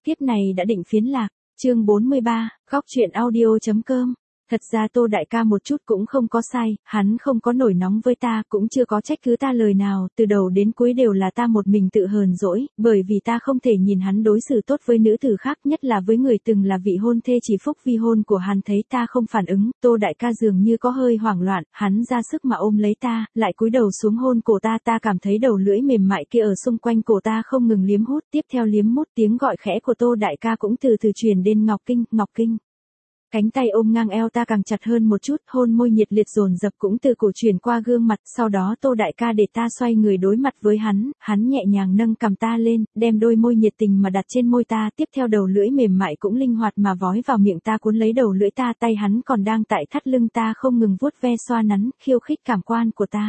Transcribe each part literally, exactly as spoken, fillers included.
Kiếp này đã định phiến lạc, chương bốn mươi ba, góc truyện audio.com. Thật ra Tô đại ca một chút cũng không có sai, hắn không có nổi nóng với ta, cũng chưa có trách cứ ta lời nào, từ đầu đến cuối đều là ta một mình tự hờn dỗi, bởi vì ta không thể nhìn hắn đối xử tốt với nữ tử khác, nhất là với người từng là vị hôn thê chỉ phúc vi hôn của hắn. Thấy ta không phản ứng, Tô đại ca dường như có hơi hoảng loạn, hắn ra sức mà ôm lấy ta, lại cúi đầu xuống hôn cổ ta, ta cảm thấy đầu lưỡi mềm mại kia ở xung quanh cổ ta không ngừng liếm hút, tiếp theo liếm mút tiếng gọi khẽ của Tô đại ca cũng từ từ truyền đến Ngọc Kinh, Ngọc Kinh. Cánh tay ôm ngang eo ta càng chặt hơn một chút, hôn môi nhiệt liệt dồn dập cũng từ cổ truyền qua gương mặt, sau đó Tô đại ca để ta xoay người đối mặt với hắn, hắn nhẹ nhàng nâng cằm ta lên, đem đôi môi nhiệt tình mà đặt trên môi ta, tiếp theo đầu lưỡi mềm mại cũng linh hoạt mà vói vào miệng ta, cuốn lấy đầu lưỡi ta, tay hắn còn đang tại thắt lưng ta không ngừng vuốt ve xoa nắn, khiêu khích cảm quan của ta.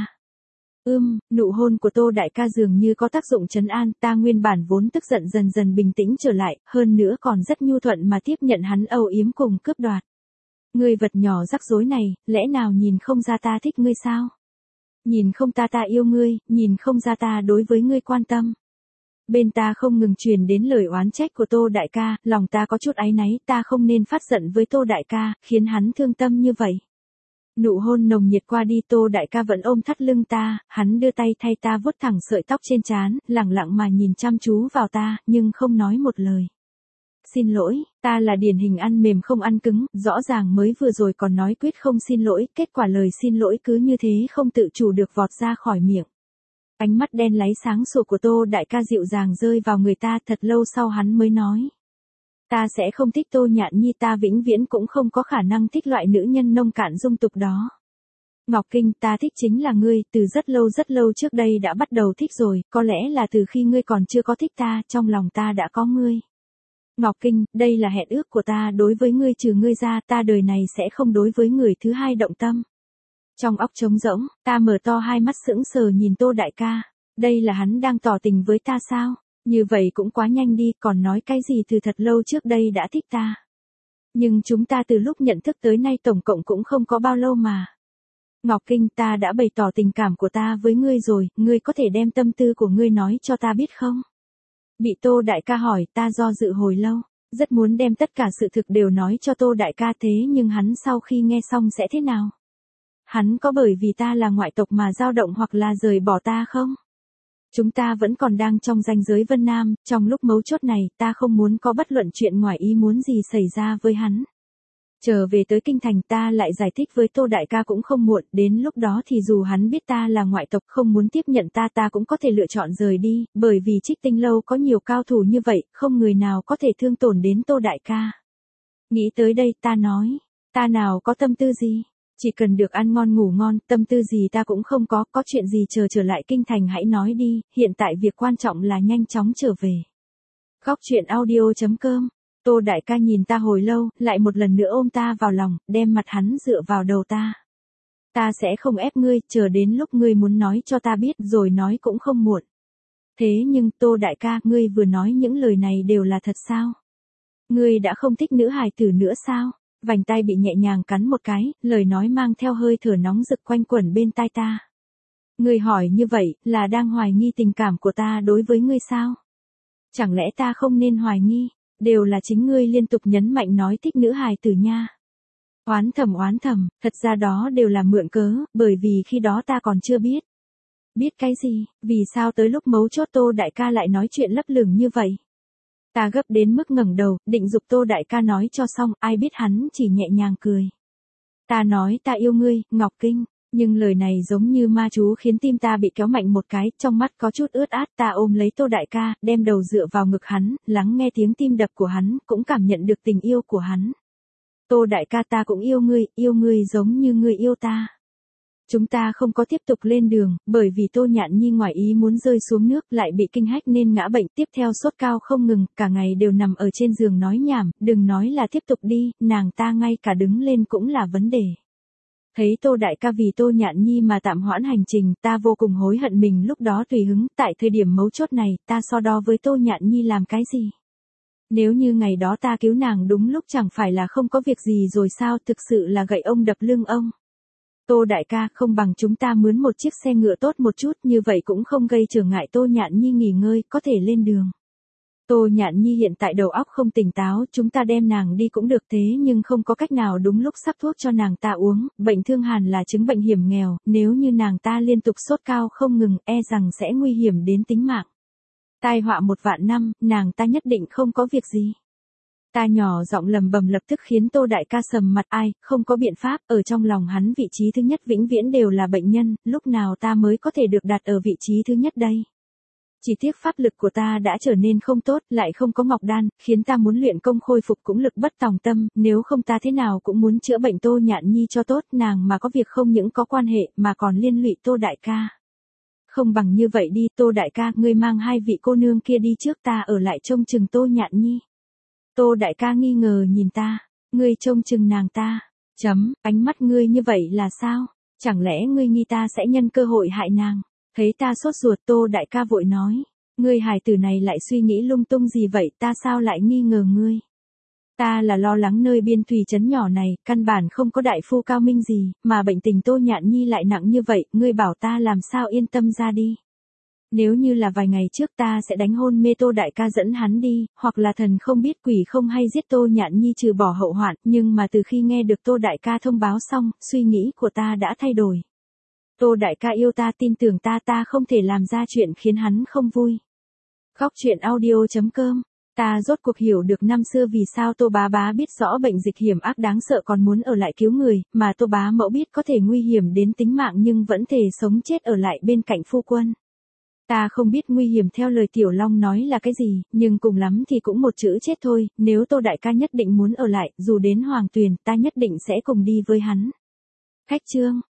Ưm, nụ hôn của Tô đại ca dường như có tác dụng trấn an, ta nguyên bản vốn tức giận dần dần bình tĩnh trở lại, hơn nữa còn rất nhu thuận mà tiếp nhận hắn âu yếm cùng cướp đoạt. Ngươi vật nhỏ rắc rối này, lẽ nào nhìn không ra ta thích ngươi sao? Nhìn không ta ta yêu ngươi, nhìn không ra ta đối với ngươi quan tâm. Bên ta không ngừng truyền đến lời oán trách của Tô đại ca, lòng ta có chút áy náy, ta không nên phát giận với Tô đại ca, khiến hắn thương tâm như vậy. Nụ hôn nồng nhiệt qua đi, Tô đại ca vẫn ôm thắt lưng ta, hắn đưa tay thay ta vuốt thẳng sợi tóc trên trán, lẳng lặng mà nhìn chăm chú vào ta, nhưng không nói một lời. Xin lỗi, ta là điển hình ăn mềm không ăn cứng, rõ ràng mới vừa rồi còn nói quyết không xin lỗi, kết quả lời xin lỗi cứ như thế không tự chủ được vọt ra khỏi miệng. Ánh mắt đen láy sáng sủa của Tô đại ca dịu dàng rơi vào người ta, thật lâu sau hắn mới nói. Ta sẽ không thích Tô Nhạn Nhi, ta vĩnh viễn cũng không có khả năng thích loại nữ nhân nông cạn dung tục đó. Ngọc Kinh, ta thích chính là ngươi, từ rất lâu rất lâu trước đây đã bắt đầu thích rồi, có lẽ là từ khi ngươi còn chưa có thích ta, trong lòng ta đã có ngươi. Ngọc Kinh, đây là hẹn ước của ta đối với ngươi, trừ ngươi ra, ta đời này sẽ không đối với người thứ hai động tâm. Trong óc trống rỗng, ta mở to hai mắt sững sờ nhìn Tô đại ca, đây là hắn đang tỏ tình với ta sao? Như vậy cũng quá nhanh đi, còn nói cái gì từ thật lâu trước đây đã thích ta. Nhưng chúng ta từ lúc nhận thức tới nay tổng cộng cũng không có bao lâu mà. Ngọc Kinh, ta đã bày tỏ tình cảm của ta với ngươi rồi, ngươi có thể đem tâm tư của ngươi nói cho ta biết không? Bị Tô đại ca hỏi, ta do dự hồi lâu, rất muốn đem tất cả sự thực đều nói cho Tô đại ca, thế nhưng hắn sau khi nghe xong sẽ thế nào? Hắn có bởi vì ta là ngoại tộc mà dao động hoặc là rời bỏ ta không? Chúng ta vẫn còn đang trong ranh giới Vân Nam, trong lúc mấu chốt này, ta không muốn có bất luận chuyện ngoài ý muốn gì xảy ra với hắn. Trở về tới kinh thành, ta lại giải thích với Tô đại ca cũng không muộn, đến lúc đó thì dù hắn biết ta là ngoại tộc không muốn tiếp nhận ta, ta cũng có thể lựa chọn rời đi, bởi vì Trích Tinh lâu có nhiều cao thủ như vậy, không người nào có thể thương tổn đến Tô đại ca. Nghĩ tới đây, ta nói, ta nào có tâm tư gì? Chỉ cần được ăn ngon ngủ ngon, tâm tư gì ta cũng không có, có chuyện gì chờ trở lại kinh thành hãy nói đi, hiện tại việc quan trọng là nhanh chóng trở về. Góc truyện audio.com. Tô đại ca nhìn ta hồi lâu, lại một lần nữa ôm ta vào lòng, đem mặt hắn dựa vào đầu ta. Ta sẽ không ép ngươi, chờ đến lúc ngươi muốn nói cho ta biết rồi nói cũng không muộn. Thế nhưng Tô đại ca, ngươi vừa nói những lời này đều là thật sao? Ngươi đã không thích nữ hài tử nữa sao? Vành tay bị nhẹ nhàng cắn một cái, lời nói mang theo hơi thở nóng rực quanh quẩn bên tai ta. Ngươi hỏi như vậy, là đang hoài nghi tình cảm của ta đối với ngươi sao? Chẳng lẽ ta không nên hoài nghi, đều là chính ngươi liên tục nhấn mạnh nói thích nữ hài tử nha. Oán thầm oán thầm, thật ra đó đều là mượn cớ, bởi vì khi đó ta còn chưa biết. Biết cái gì, vì sao tới lúc mấu chốt Tô đại ca lại nói chuyện lấp lửng như vậy? Ta gấp đến mức ngẩng đầu, định giục Tô đại ca nói cho xong, ai biết hắn chỉ nhẹ nhàng cười. Ta nói ta yêu ngươi, Ngọc Kinh, nhưng lời này giống như ma chú khiến tim ta bị kéo mạnh một cái, trong mắt có chút ướt át, ta ôm lấy Tô đại ca, đem đầu dựa vào ngực hắn, lắng nghe tiếng tim đập của hắn, cũng cảm nhận được tình yêu của hắn. Tô đại ca, ta cũng yêu ngươi, yêu ngươi giống như ngươi yêu ta. Chúng ta không có tiếp tục lên đường, bởi vì Tô Nhạn Nhi ngoài ý muốn rơi xuống nước, lại bị kinh hách nên ngã bệnh, tiếp theo sốt cao không ngừng, cả ngày đều nằm ở trên giường nói nhảm, đừng nói là tiếp tục đi, nàng ta ngay cả đứng lên cũng là vấn đề. Thấy Tô đại ca vì Tô Nhạn Nhi mà tạm hoãn hành trình, ta vô cùng hối hận mình lúc đó tùy hứng, tại thời điểm mấu chốt này, ta so đo với Tô Nhạn Nhi làm cái gì? Nếu như ngày đó ta cứu nàng đúng lúc chẳng phải là không có việc gì rồi sao, thực sự là gậy ông đập lưng ông. Tô đại ca, không bằng chúng ta mướn một chiếc xe ngựa tốt một chút, như vậy cũng không gây trở ngại Tô Nhạn Nhi nghỉ ngơi, có thể lên đường. Tô Nhạn Nhi hiện tại đầu óc không tỉnh táo, chúng ta đem nàng đi cũng được thế nhưng không có cách nào đúng lúc sắp thuốc cho nàng ta uống, bệnh thương hàn là chứng bệnh hiểm nghèo, nếu như nàng ta liên tục sốt cao không ngừng e rằng sẽ nguy hiểm đến tính mạng. Tai họa một vạn năm, nàng ta nhất định không có việc gì. Ta nhỏ giọng lầm bầm lập tức khiến Tô đại ca sầm mặt, ai, không có biện pháp, ở trong lòng hắn vị trí thứ nhất vĩnh viễn đều là bệnh nhân, lúc nào ta mới có thể được đặt ở vị trí thứ nhất đây. Chỉ tiếc pháp lực của ta đã trở nên không tốt, lại không có ngọc đan, khiến ta muốn luyện công khôi phục cũng lực bất tòng tâm, nếu không ta thế nào cũng muốn chữa bệnh Tô Nhạn Nhi cho tốt, nàng mà có việc không những có quan hệ mà còn liên lụy Tô đại ca. Không bằng như vậy đi, Tô đại ca, ngươi mang hai vị cô nương kia đi trước, ta ở lại trông chừng Tô Nhạn Nhi. Tô đại ca nghi ngờ nhìn ta, ngươi trông chừng nàng ta, chấm, ánh mắt ngươi như vậy là sao, chẳng lẽ ngươi nghi ta sẽ nhân cơ hội hại nàng. Thấy ta sốt ruột, Tô đại ca vội nói, ngươi hài tử này lại suy nghĩ lung tung gì vậy, ta sao lại nghi ngờ ngươi. Ta là lo lắng nơi biên thủy trấn nhỏ này, căn bản không có đại phu cao minh gì, mà bệnh tình Tô Nhạn Nhi lại nặng như vậy, ngươi bảo ta làm sao yên tâm ra đi. Nếu như là vài ngày trước ta sẽ đánh hôn mê Tô đại ca dẫn hắn đi, hoặc là thần không biết quỷ không hay giết Tô Nhạn Nhi trừ bỏ hậu hoạn, nhưng mà từ khi nghe được Tô đại ca thông báo xong, suy nghĩ của ta đã thay đổi. Tô đại ca yêu ta, tin tưởng ta, ta không thể làm ra chuyện khiến hắn không vui. Góc truyện audio chấm com. Ta rốt cuộc hiểu được năm xưa vì sao Tô bá bá biết rõ bệnh dịch hiểm ác đáng sợ còn muốn ở lại cứu người, mà Tô bá mẫu biết có thể nguy hiểm đến tính mạng nhưng vẫn thể sống chết ở lại bên cạnh phu quân. Ta không biết nguy hiểm theo lời Tiểu Long nói là cái gì, nhưng cùng lắm thì cũng một chữ chết thôi, nếu Tô đại ca nhất định muốn ở lại, dù đến Hoàng Tuyền, ta nhất định sẽ cùng đi với hắn. Khách chương.